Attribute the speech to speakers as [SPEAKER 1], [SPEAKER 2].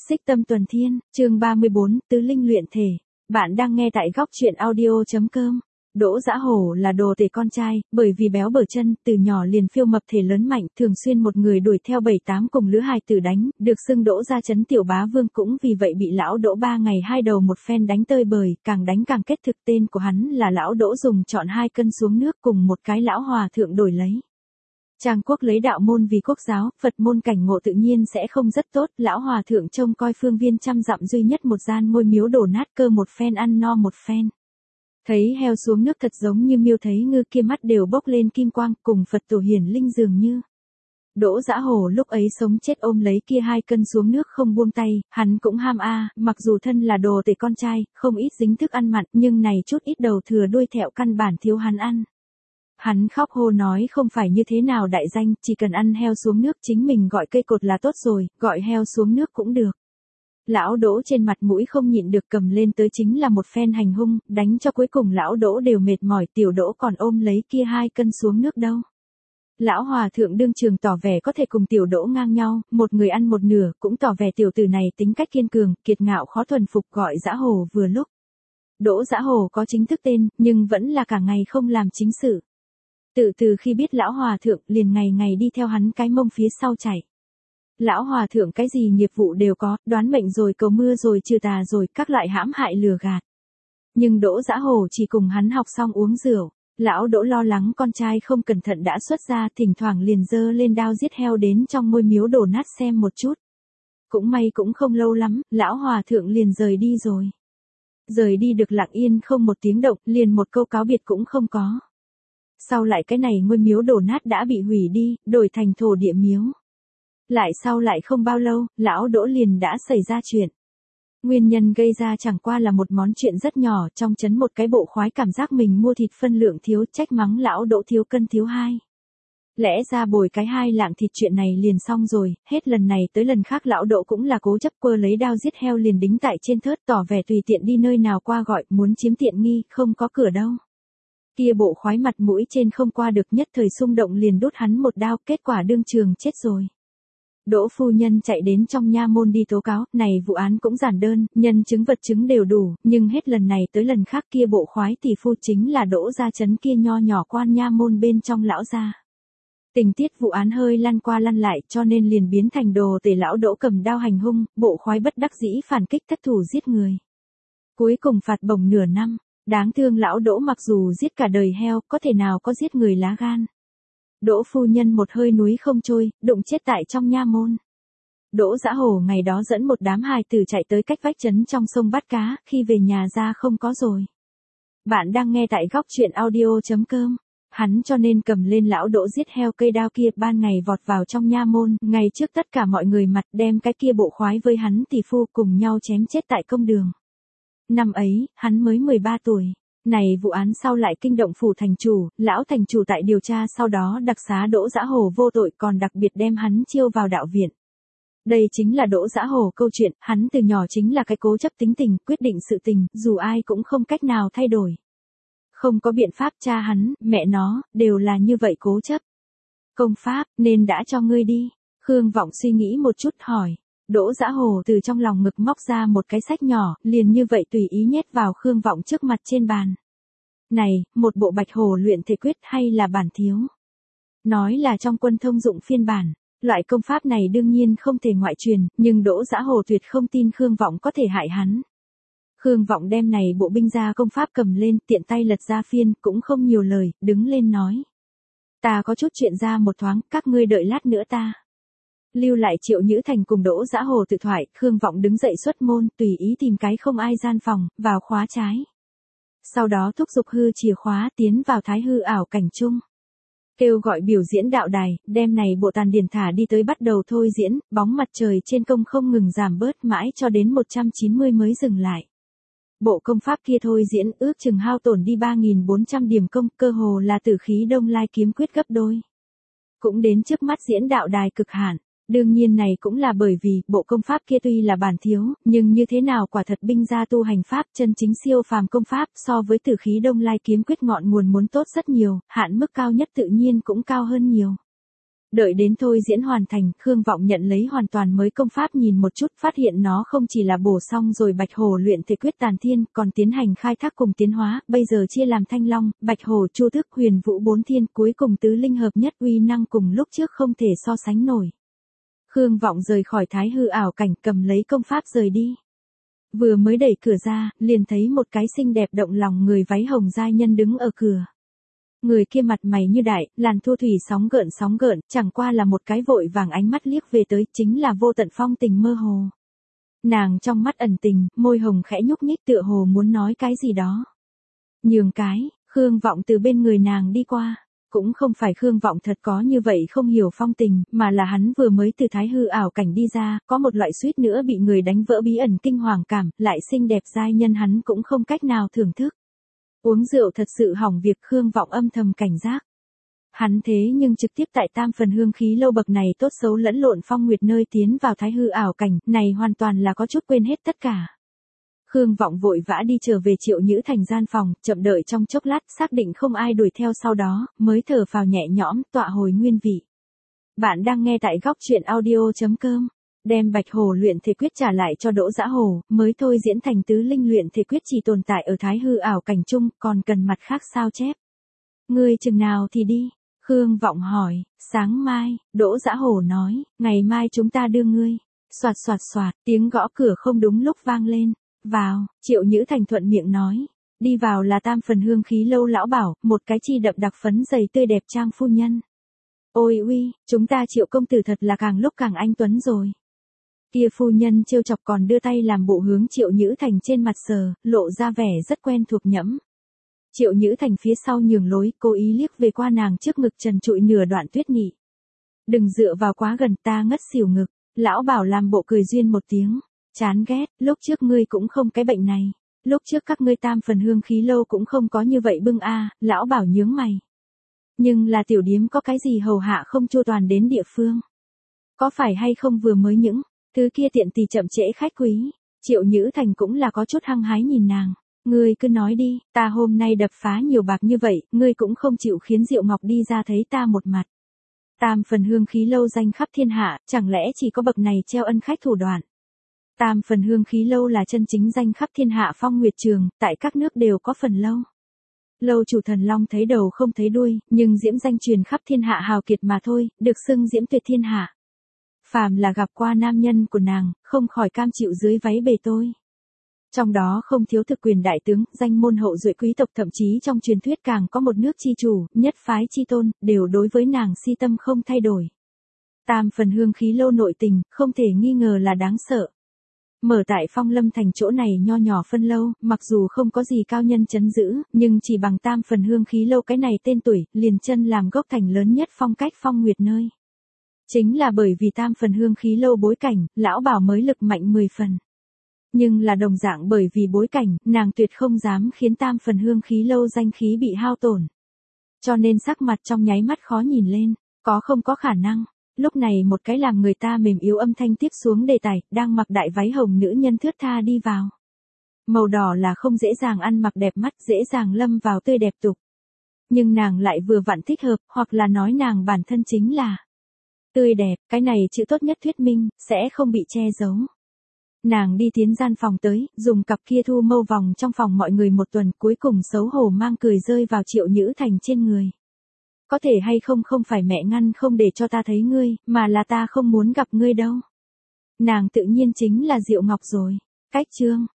[SPEAKER 1] Xích Tâm Tuần Thiên, chương 34, Tứ Linh Luyện Thể. Bạn đang nghe tại góc truyện audio.com. Đỗ Dã Hổ là đồ tể con trai, bởi vì béo bở chân, từ nhỏ liền phiêu mập thể lớn mạnh, thường xuyên một người đuổi theo 7-8 cùng lứa hài tử đánh, được xưng Đỗ gia trấn tiểu bá vương, cũng vì vậy bị lão Đỗ 3 ngày 2 đầu một phen đánh tơi bời, càng đánh càng kết thực. Tên của hắn là lão Đỗ, dùng chọn 2 cân xuống nước cùng một cái lão hòa thượng đổi lấy. Trang quốc lấy đạo môn vì quốc giáo, Phật môn cảnh ngộ tự nhiên sẽ không rất tốt, lão hòa thượng trông coi phương viên trăm dặm duy nhất một gian ngôi miếu đổ nát, cơ một phen ăn no một phen. Thấy heo xuống nước thật giống như miêu thấy ngư, kia mắt đều bốc lên kim quang, cùng Phật tổ hiển linh dường như. Đỗ Dã Hổ lúc ấy sống chết ôm lấy kia 2 cân xuống nước không buông tay, hắn cũng ham mặc dù thân là đồ tể con trai, không ít dính thức ăn mặn, nhưng này chút ít đầu thừa đuôi thẹo căn bản thiếu hắn ăn. Hắn khóc hô nói không phải như thế nào đại danh, chỉ cần ăn heo xuống nước chính mình gọi cây cột là tốt rồi, gọi heo xuống nước cũng được. Lão Đỗ trên mặt mũi không nhịn được cầm lên tới chính là một phen hành hung, đánh cho cuối cùng lão Đỗ đều mệt mỏi, tiểu Đỗ còn ôm lấy kia 2 cân xuống nước đâu. Lão hòa thượng đương trường tỏ vẻ có thể cùng tiểu Đỗ ngang nhau, một người ăn một nửa, cũng tỏ vẻ tiểu tử này tính cách kiên cường, kiệt ngạo khó thuần phục, gọi Dã Hổ vừa lúc. Đỗ Dã Hổ có chính thức tên, nhưng vẫn là cả ngày không làm chính sự. Từ khi biết lão hòa thượng, liền ngày ngày đi theo hắn cái mông phía sau chạy. Lão hòa thượng cái gì nghiệp vụ đều có, đoán mệnh rồi cầu mưa rồi trừ tà rồi các loại hãm hại lừa gạt. Nhưng Đỗ Dã Hổ chỉ cùng hắn học xong uống rượu, lão Đỗ lo lắng con trai không cẩn thận đã xuất ra, thỉnh thoảng liền giơ lên đao giết heo đến trong ngôi miếu đổ nát xem một chút. Cũng may cũng không lâu lắm, lão hòa thượng liền rời đi rồi. Rời đi được lặng yên không một tiếng động, liền một câu cáo biệt cũng không có. Sau lại cái này ngôi miếu đổ nát đã bị hủy đi, đổi thành thổ địa miếu. Lại sau lại không bao lâu, lão Đỗ liền đã xảy ra chuyện. Nguyên nhân gây ra chẳng qua là một món chuyện rất nhỏ, trong trấn một cái bộ khoái cảm giác mình mua thịt phân lượng thiếu, trách mắng lão Đỗ thiếu cân thiếu 2. Lẽ ra bồi cái 2 lạng thịt chuyện này liền xong rồi, hết lần này tới lần khác lão Đỗ cũng là cố chấp, quơ lấy đao giết heo liền đính tại trên thớt, tỏ vẻ tùy tiện đi nơi nào qua gọi, muốn chiếm tiện nghi, không có cửa đâu. Kia bộ khoái mặt mũi trên không qua được, nhất thời xung động liền đốt hắn một đao, kết quả đương trường chết rồi. Đỗ phu nhân chạy đến trong nha môn đi tố cáo, này vụ án cũng giản đơn, nhân chứng vật chứng đều đủ, nhưng hết lần này tới lần khác kia bộ khoái tỷ phu chính là Đỗ gia trấn kia nho nhỏ quan nha môn bên trong lão gia. Tình tiết vụ án hơi lăn qua lăn lại, cho nên liền biến thành đồ tể lão Đỗ cầm đao hành hung, bộ khoái bất đắc dĩ phản kích, thất thủ giết người. Cuối cùng phạt bổng nửa năm. Đáng thương lão Đỗ mặc dù giết cả đời heo, có thể nào có giết người lá gan. Đỗ phu nhân một hơi núi không trôi, đụng chết tại trong nha môn. Đỗ Dã Hổ ngày đó dẫn một đám hài tử chạy tới cách vách trấn trong sông bắt cá, khi về nhà ra không có rồi. Bạn đang nghe tại góc truyện audio.com. Hắn cho nên cầm lên lão Đỗ giết heo cây đao kia, ban ngày vọt vào trong nha môn, ngay trước tất cả mọi người mặt, đem cái kia bộ khoái với hắn tỷ phu cùng nhau chém chết tại công đường. Năm ấy, hắn mới 13 tuổi. Này vụ án sau lại kinh động phủ thành chủ, lão thành chủ tại điều tra sau đó đặc xá Đỗ Dã Hổ vô tội, còn đặc biệt đem hắn chiêu vào đạo viện. Đây chính là Đỗ Dã Hổ câu chuyện, hắn từ nhỏ chính là cái cố chấp tính tình, quyết định sự tình, dù ai cũng không cách nào thay đổi. Không có biện pháp, cha hắn, mẹ nó, đều là như vậy cố chấp. Công pháp, nên đã cho ngươi đi. Khương Vọng suy nghĩ một chút hỏi. Đỗ Dã Hổ từ trong lòng ngực móc ra một cái sách nhỏ, liền như vậy tùy ý nhét vào Khương Vọng trước mặt trên bàn. Này, một bộ Bạch Hổ luyện thể quyết hay là bản thiếu? Nói là trong quân thông dụng phiên bản, loại công pháp này đương nhiên không thể ngoại truyền, nhưng Đỗ Dã Hổ tuyệt không tin Khương Vọng có thể hại hắn. Khương Vọng đem này bộ binh gia công pháp cầm lên, tiện tay lật ra phiên, cũng không nhiều lời, đứng lên nói. Ta có chút chuyện ra một thoáng, các ngươi đợi lát nữa ta. Lưu lại Triệu Nhữ Thành cùng Đỗ Dã Hổ tự thoại, Khương Vọng đứng dậy xuất môn, tùy ý tìm cái không ai gian phòng, vào khóa trái. Sau đó thúc giục hư chìa khóa tiến vào thái hư ảo cảnh chung. Kêu gọi biểu diễn đạo đài, đem này bộ tàn điển thả đi tới bắt đầu thôi diễn, bóng mặt trời trên công không ngừng giảm bớt mãi cho đến 190 mới dừng lại. Bộ công pháp kia thôi diễn ước chừng hao tổn đi 3.400 điểm công, cơ hồ là Tử Khí Đông Lai kiếm quyết gấp đôi. Cũng đến trước mắt diễn đạo đài cực hạn. Đương nhiên này cũng là bởi vì, bộ công pháp kia tuy là bản thiếu, nhưng như thế nào quả thật binh gia tu hành pháp chân chính siêu phàm công pháp, so với Tử Khí Đông Lai kiếm quyết ngọn nguồn muốn tốt rất nhiều, hạn mức cao nhất tự nhiên cũng cao hơn nhiều. Đợi đến thôi diễn hoàn thành, Khương Vọng nhận lấy hoàn toàn mới công pháp nhìn một chút, phát hiện nó không chỉ là bổ xong rồi Bạch Hổ luyện thể quyết tàn thiên, còn tiến hành khai thác cùng tiến hóa, bây giờ chia làm Thanh Long, Bạch Hổ, Chu Tước, Huyền Vũ bốn thiên, cuối cùng tứ linh hợp nhất, uy năng cùng lúc trước không thể so sánh nổi. Khương Vọng rời khỏi thái hư ảo cảnh, cầm lấy công pháp rời đi. Vừa mới đẩy cửa ra, liền thấy một cái xinh đẹp động lòng người váy hồng giai nhân đứng ở cửa. Người kia mặt mày như đại, làn thu thủy sóng gợn, chẳng qua là một cái vội vàng ánh mắt liếc về tới, chính là Vô Tận Phong Tình mơ hồ. Nàng trong mắt ẩn tình, môi hồng khẽ nhúc nhích tựa hồ muốn nói cái gì đó. Nhường cái, Khương Vọng từ bên người nàng đi qua. Cũng không phải Khương Vọng thật có như vậy không hiểu phong tình, mà là hắn vừa mới từ thái hư ảo cảnh đi ra, có một loại suýt nữa bị người đánh vỡ bí ẩn kinh hoàng cảm, lại xinh đẹp giai nhân hắn cũng không cách nào thưởng thức. Uống rượu thật sự hỏng việc, Khương Vọng âm thầm cảnh giác. Hắn thế nhưng trực tiếp tại Tam Phần Hương Khí Lâu bậc này tốt xấu lẫn lộn phong nguyệt nơi tiến vào thái hư ảo cảnh, này hoàn toàn là có chút quên hết tất cả. Khương Vọng vội vã đi trở về Triệu Nhữ Thành gian phòng, chậm đợi trong chốc lát, xác định không ai đuổi theo sau đó, mới thở phào nhẹ nhõm, tọa hồi nguyên vị. Bạn đang nghe tại góc truyện audio.com. Đem Bạch Hổ luyện thể quyết trả lại cho Đỗ Dã Hổ, mới thôi diễn thành tứ linh luyện thể quyết chỉ tồn tại ở thái hư ảo cảnh chung, còn cần mặt khác sao chép. Ngươi chừng nào thì đi? Khương Vọng hỏi. Sáng mai, Đỗ Dã Hổ nói, ngày mai chúng ta đưa ngươi. Soạt soạt soạt, tiếng gõ cửa không đúng lúc vang lên. Vào, Triệu Nhữ Thành thuận miệng nói. Đi vào là Tam Phần Hương Khí Lâu lão bảo, một cái chi đậm đặc phấn dày tươi đẹp trang phu nhân. Ôi uy, chúng ta Triệu công tử thật là càng lúc càng anh tuấn rồi. Kia phu nhân trêu chọc còn đưa tay làm bộ hướng Triệu Nhữ Thành trên mặt sờ, lộ ra vẻ rất quen thuộc nhẫm. Triệu Nhữ Thành phía sau nhường lối, cố ý liếc về qua nàng trước ngực trần trụi nửa đoạn tuyết nhị. Đừng dựa vào quá gần, ta ngất xỉu ngực. Lão bảo làm bộ cười duyên một tiếng. Chán ghét, lúc trước ngươi cũng không cái bệnh này. Lúc trước các ngươi Tam Phần Hương Khí Lâu cũng không có như vậy bưng a. Lão bảo nhướng mày. Nhưng là tiểu điếm có cái gì hầu hạ không chu toàn đến địa phương. Có phải hay không vừa mới những thứ kia tiện tì chậm trễ khách quý. Triệu Nhữ Thành cũng là có chút hăng hái nhìn nàng. Ngươi cứ nói đi, ta hôm nay đập phá nhiều bạc như vậy, ngươi cũng không chịu khiến Diệu Ngọc đi ra thấy ta một mặt. Tam Phần Hương Khí Lâu danh khắp thiên hạ, chẳng lẽ chỉ có bậc này treo ân khách thủ đoạn. Tam Phần Hương Khí Lâu là chân chính danh khắp thiên hạ phong nguyệt trường, tại các nước đều có phần lâu. Lâu chủ thần long thấy đầu không thấy đuôi, nhưng diễm danh truyền khắp thiên hạ hào kiệt mà thôi, được xưng diễm tuyệt thiên hạ. Phàm là gặp qua nam nhân của nàng, không khỏi cam chịu dưới váy bề tôi. Trong đó không thiếu thực quyền đại tướng, danh môn hậu duệ quý tộc, thậm chí trong truyền thuyết càng có một nước chi chủ, nhất phái chi tôn, đều đối với nàng si tâm không thay đổi. Tam Phần Hương Khí Lâu nội tình, không thể nghi ngờ là đáng sợ. Mở tại Phong Lâm Thành chỗ này nho nhỏ phân lâu, mặc dù không có gì cao nhân chấn giữ, nhưng chỉ bằng Tam Phần Hương Khí Lâu cái này tên tuổi, liền chân làm gốc thành lớn nhất phong cách phong nguyệt nơi. Chính là bởi vì Tam Phần Hương Khí Lâu bối cảnh, lão bảo mới lực mạnh 10 phần. Nhưng là đồng dạng bởi vì bối cảnh, nàng tuyệt không dám khiến Tam Phần Hương Khí Lâu danh khí bị hao tổn. Cho nên sắc mặt trong nháy mắt khó nhìn lên, có không có khả năng. Lúc này một cái làm người ta mềm yếu âm thanh tiếp xuống đề tài, đang mặc đại váy hồng nữ nhân thướt tha đi vào. Màu đỏ là không dễ dàng ăn mặc đẹp mắt, dễ dàng lâm vào tươi đẹp tục. Nhưng nàng lại vừa vặn thích hợp, hoặc là nói nàng bản thân chính là tươi đẹp, cái này chữ tốt nhất thuyết minh, sẽ không bị che giấu. Nàng đi tiến gian phòng tới, dùng cặp kia thu mâu vòng trong phòng mọi người một tuần, cuối cùng xấu hổ mang cười rơi vào Triệu Nhữ Thành trên người. Có thể hay không không phải mẹ ngăn không để cho ta thấy ngươi, mà là ta không muốn gặp ngươi đâu. Nàng tự nhiên chính là Diệu Ngọc rồi. Cách chương.